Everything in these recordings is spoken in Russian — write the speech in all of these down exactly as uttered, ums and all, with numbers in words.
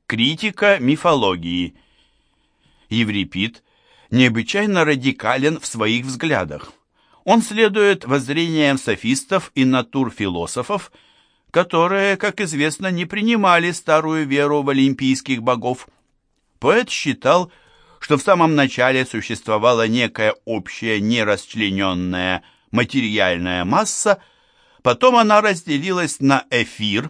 Критика мифологии. Еврипид необычайно радикален в своих взглядах. Он следует воззрениям софистов и натурфилософов, которые, как известно, не принимали старую веру в олимпийских богов. Поэт считал, что в самом начале существовала некая общая нерасчлененная материальная масса, потом она разделилась на эфир,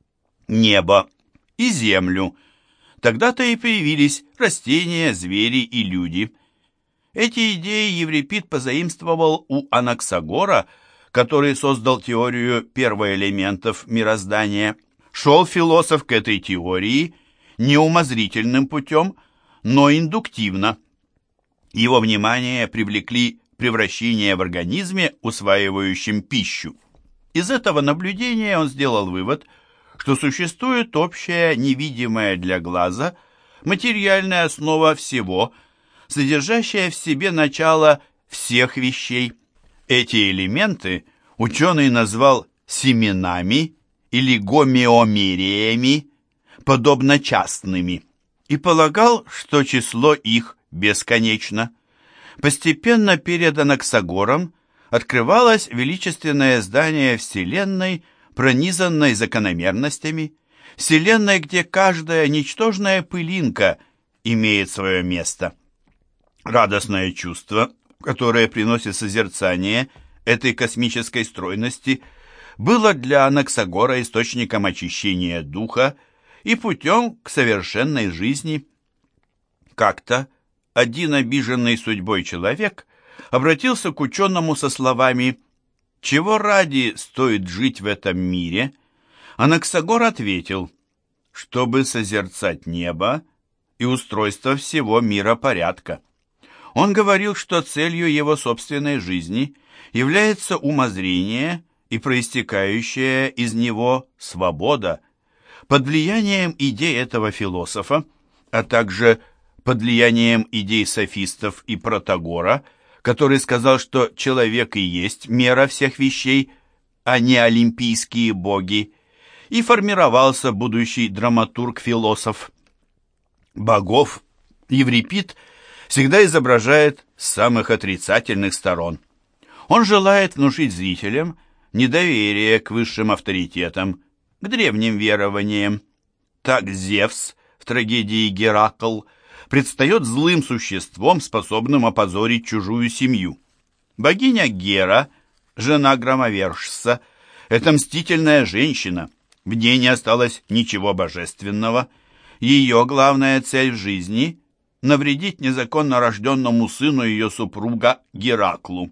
небо и землю. Тогда-то и появились растения, звери и люди. Эти идеи Еврипид позаимствовал у Анаксагора, который создал теорию первоэлементов мироздания. Шел философ к этой теории не умозрительным путем, но индуктивно. Его внимание привлекли превращения в организме, усваивающем пищу. Из этого наблюдения он сделал вывод, что существует общая, невидимая для глаза, материальная основа всего, содержащая в себе начало всех вещей. Эти элементы ученый назвал семенами или гомеомериями, подобно частными, и полагал, что число их бесконечно. Постепенно перед Анаксагором открывалось величественное здание Вселенной, пронизанной закономерностями, Вселенной, где каждая ничтожная пылинка имеет свое место. Радостное чувство, которое приносит созерцание этой космической стройности, было для Анаксагора источником очищения духа и путем к совершенной жизни. Как-то один обиженный судьбой человек обратился к ученому со словами: «Чего ради стоит жить в этом мире?» Анаксагор ответил: «Чтобы созерцать небо и устройство всего миропорядка». Он говорил, что целью его собственной жизни является умозрение и проистекающая из него свобода. Под влиянием идей этого философа, а также под влиянием идей софистов и Протагора, который сказал, что человек и есть мера всех вещей, а не олимпийские боги, и формировался будущий драматург-философ. Богов Еврипид всегда изображает с самых отрицательных сторон. Он желает внушить зрителям недоверие к высшим авторитетам, к древним верованиям. Так Зевс в трагедии «Геракл» предстает злым существом, способным опозорить чужую семью. Богиня Гера, жена громовержца, это мстительная женщина, в ней не осталось ничего божественного. Ее главная цель в жизни – навредить незаконно рожденному сыну ее супруга Гераклу.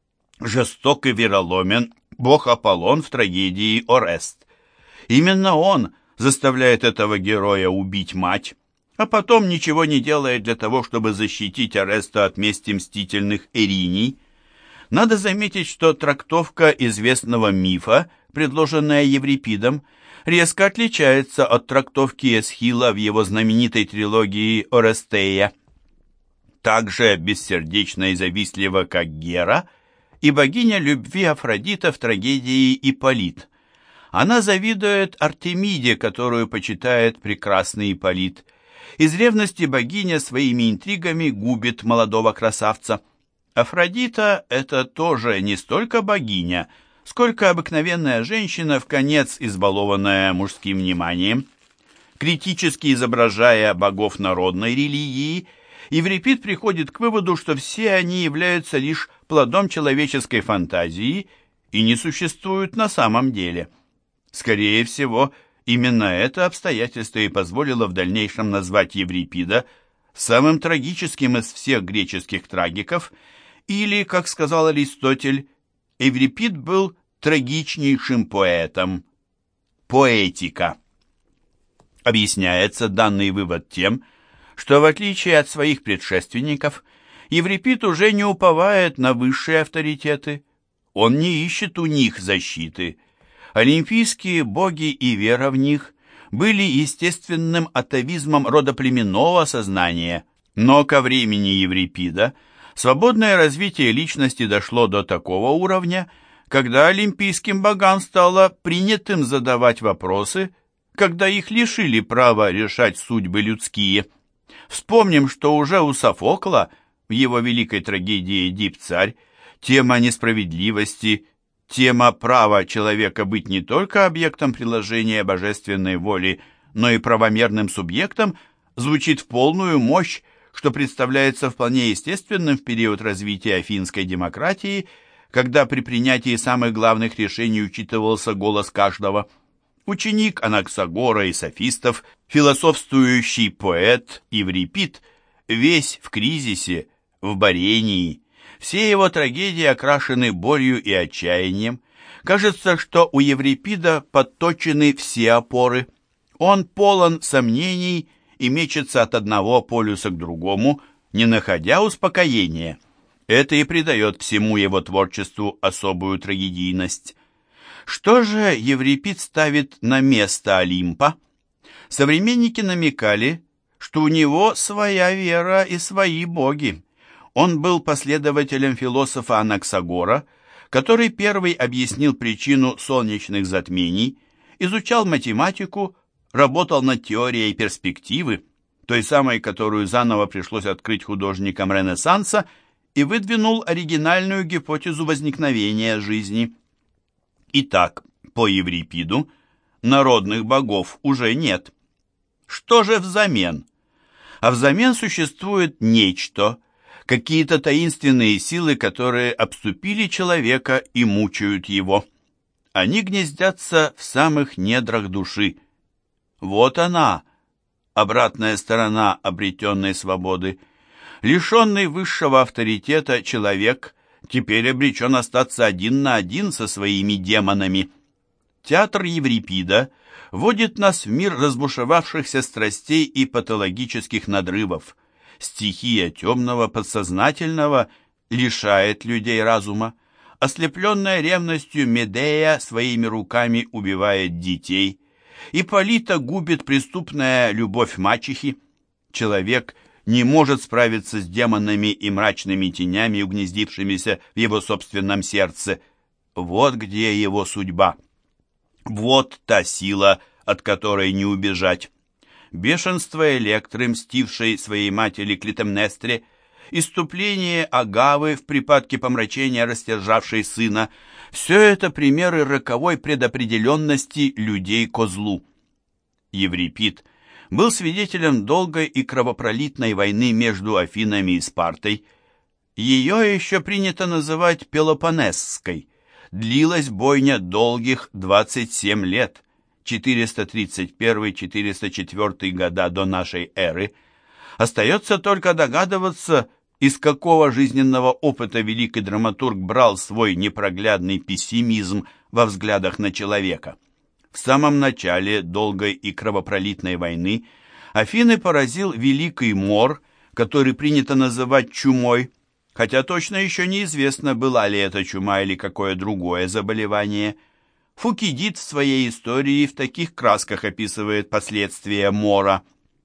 Жесток и вероломен бог Аполлон в трагедии «Орест». Именно он заставляет этого героя убить мать, а потом ничего не делает для того, чтобы защитить Ореста от мести мстительных Эриней. Надо заметить, что трактовка известного мифа, предложенная Еврипидом, резко отличается от трактовки Эсхила в его знаменитой трилогии «Орестея». Так же бессердечно и завистливо, как Гера, и богиня любви Афродита в трагедии «Ипполит». Она завидует Артемиде, которую почитает прекрасный Ипполит. Из ревности богиня своими интригами губит молодого красавца. Афродита – это тоже не столько богиня, сколько обыкновенная женщина, вконец избалованная мужским вниманием. Критически изображая богов народной религии, Еврипид приходит к выводу, что все они являются лишь плодом человеческой фантазии и не существуют на самом деле. Скорее всего, именно это обстоятельство и позволило в дальнейшем назвать Еврипида самым трагическим из всех греческих трагиков, или, как сказал Аристотель, Еврипид был трагичнейшим поэтом. Поэтика. Объясняется данный вывод тем, что в отличие от своих предшественников, Еврипид уже не уповает на высшие авторитеты, он не ищет у них защиты. Олимпийские боги и вера в них были естественным атовизмом родоплеменного сознания, но ко времени Еврипида свободное развитие личности дошло до такого уровня, когда олимпийским богам стало принятым задавать вопросы, когда их лишили права решать судьбы людские. Вспомним, что уже у Софокла в его великой трагедии «Дип-царь» тема несправедливости, тема права человека быть не только объектом приложения божественной воли, но и правомерным субъектом звучит в полную мощь, что представляется вполне естественным в период развития афинской демократии, когда при принятии самых главных решений учитывался голос каждого. Ученик Анаксагора и софистов, философствующий поэт Еврипид, весь в кризисе, в борении. Все его трагедии окрашены болью и отчаянием. Кажется, что у Еврипида подточены все опоры. Он полон сомнений и мечется от одного полюса к другому, не находя успокоения. Это и придает всему его творчеству особую трагедийность. Что же Еврипид ставит на место Олимпа? Современники намекали, что у него своя вера и свои боги. Он был последователем философа Анаксагора, который первый объяснил причину солнечных затмений, изучал математику, работал над теорией перспективы, той самой, которую заново пришлось открыть художникам Ренессанса, и выдвинул оригинальную гипотезу возникновения жизни. Итак, по Еврипиду народных богов уже нет. Что же взамен? А взамен существует нечто, какие-то таинственные силы, которые обступили человека и мучают его. Они гнездятся в самых недрах души. Вот она, обратная сторона обретенной свободы. Лишенный высшего авторитета человек теперь обречен остаться один на один со своими демонами. Театр Еврипида вводит нас в мир разбушевавшихся страстей и патологических надрывов. Стихия темного подсознательного лишает людей разума. Ослепленная ревностью Медея своими руками убивает детей. Ипполита губит преступная любовь мачехи. Человек не может справиться с демонами и мрачными тенями, угнездившимися в его собственном сердце. Вот где его судьба. Вот та сила, от которой не убежать. Бешенство Электры, мстившей своей матери Клитемнестре, исступление Агавы в припадке помрачения, растержавшей сына — все это примеры роковой предопределенности людей ко злу. Еврипид был свидетелем долгой и кровопролитной войны между Афинами и Спартой. Ее еще принято называть Пелопоннесской. Длилась бойня долгих двадцать семь лет, четыреста тридцать первый — четыреста четвёртый года до нашей эры. Остается только догадываться, из какого жизненного опыта великий драматург брал свой непроглядный пессимизм во взглядах на человека. В самом начале долгой и кровопролитной войны Афины поразил великий мор, который принято называть чумой, хотя точно еще неизвестно, была ли это чума или какое другое заболевание. Фукидид в своей истории в таких красках описывает последствия мора.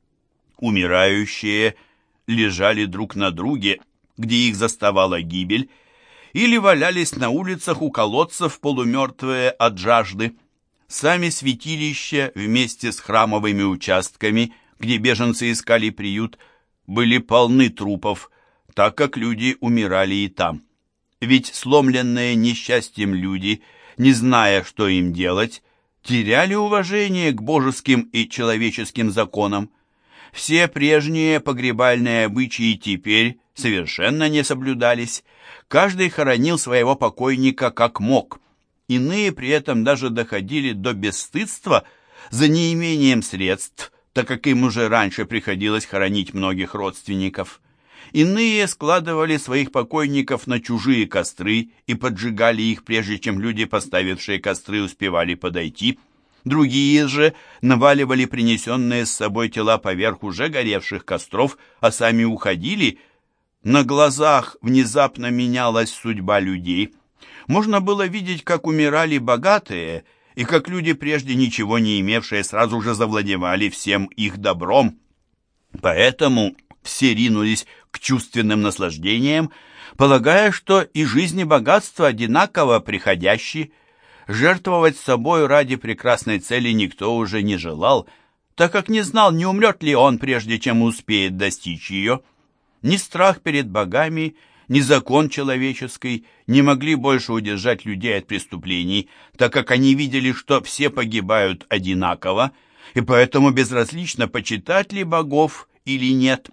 Умирающие лежали друг на друге, где их заставала гибель, или валялись на улицах у колодцев, полумертвые от жажды. Сами святилища вместе с храмовыми участками, где беженцы искали приют, были полны трупов, так как люди умирали и там. Ведь сломленные несчастьем люди, не зная, что им делать, теряли уважение к божеским и человеческим законам. Все прежние погребальные обычаи теперь совершенно не соблюдались. Каждый хоронил своего покойника как мог. Иные при этом даже доходили до бесстыдства за неимением средств, так как им уже раньше приходилось хоронить многих родственников. Иные складывали своих покойников на чужие костры и поджигали их, прежде чем люди, поставившие костры, успевали подойти. Другие же наваливали принесенные с собой тела поверх уже горевших костров, а сами уходили. На глазах внезапно менялась судьба людей. Можно было видеть, как умирали богатые, и как люди, прежде ничего не имевшие, сразу же завладевали всем их добром. Поэтому все ринулись к чувственным наслаждениям, полагая, что и жизнь и богатство одинаково приходящие. Жертвовать собой ради прекрасной цели никто уже не желал, так как не знал, не умрет ли он, прежде чем успеет достичь ее. Ни страх перед богами, ни закон человеческий не могли больше удержать людей от преступлений, так как они видели, что все погибают одинаково, и поэтому безразлично, почитать ли богов или нет.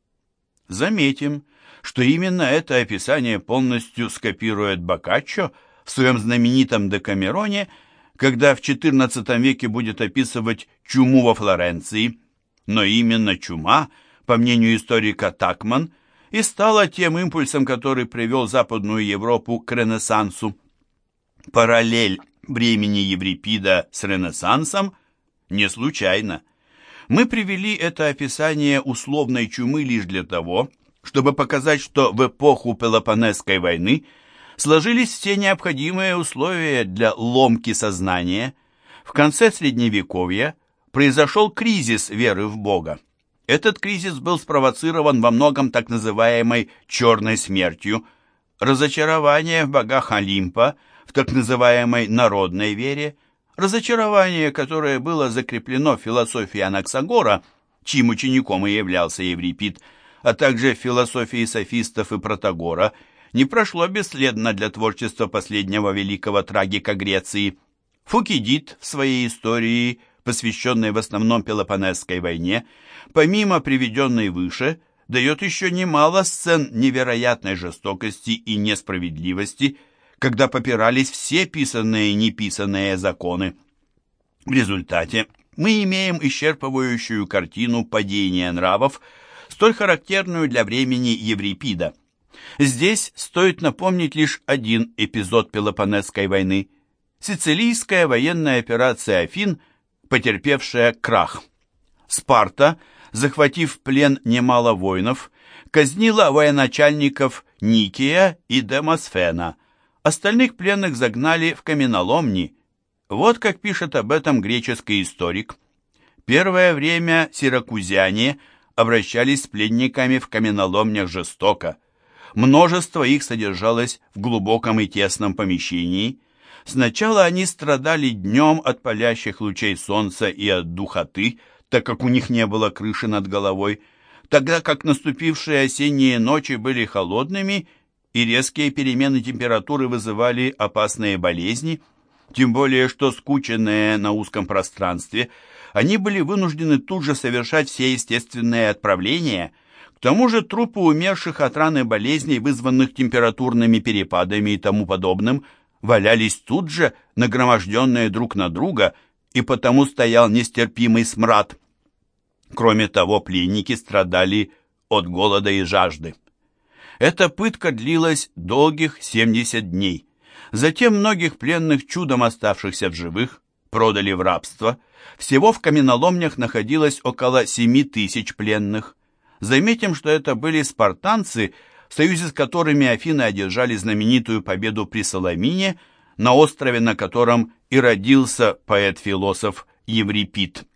Заметим, что именно это описание полностью скопирует Боккаччо в своем знаменитом «Декамероне», когда в четырнадцатом веке будет описывать чуму во Флоренции. Но именно чума, по мнению историка Такман, и стала тем импульсом, который привел Западную Европу к Ренессансу. Параллель времени Еврипида с Ренессансом не случайна. Мы привели это описание условной чумы лишь для того, чтобы показать, что в эпоху Пелопоннесской войны сложились все необходимые условия для ломки сознания. В конце Средневековья произошел кризис веры в Бога. Этот кризис был спровоцирован во многом так называемой «черной смертью», разочарование в богах Олимпа, в так называемой народной вере, разочарование, которое было закреплено в философии Анаксагора, чьим учеником и являлся Еврипид, а также в философии софистов и Протагора, не прошло бесследно для творчества последнего великого трагика Греции. Фукидид в своей истории, посвященной в основном Пелопоннесской войне, помимо приведенной выше, дает еще немало сцен невероятной жестокости и несправедливости, когда попирались все писанные и неписанные законы. В результате мы имеем исчерпывающую картину падения нравов, столь характерную для времени Еврипида. Здесь стоит напомнить лишь один эпизод Пелопоннесской войны – сицилийская военная операция Афин, потерпевшая крах. Спарта, захватив в плен немало воинов, казнила военачальников Никия и Демосфена. Остальных пленных загнали в каменоломни. Вот как пишет об этом греческий историк. Первое время сиракузяне обращались с пленниками в каменоломнях жестоко. Множество их содержалось в глубоком и тесном помещении. Сначала они страдали днем от палящих лучей солнца и от духоты, так как у них не было крыши над головой, тогда как наступившие осенние ночи были холодными, и резкие перемены температуры вызывали опасные болезни, тем более что, скученные на узком пространстве, они были вынуждены тут же совершать все естественные отправления. К тому же трупы умерших от ран и болезней, вызванных температурными перепадами и тому подобным, валялись тут же, нагроможденные друг на друга, и потому стоял нестерпимый смрад. Кроме того, пленники страдали от голода и жажды. Эта пытка длилась долгих семьдесят дней. Затем многих пленных, чудом оставшихся в живых, продали в рабство. Всего в каменоломнях находилось около семи тысяч пленных. Заметим, что это были спартанцы, в союзе с которыми Афины одержали знаменитую победу при Саламине, на острове, на котором и родился поэт-философ Еврипид.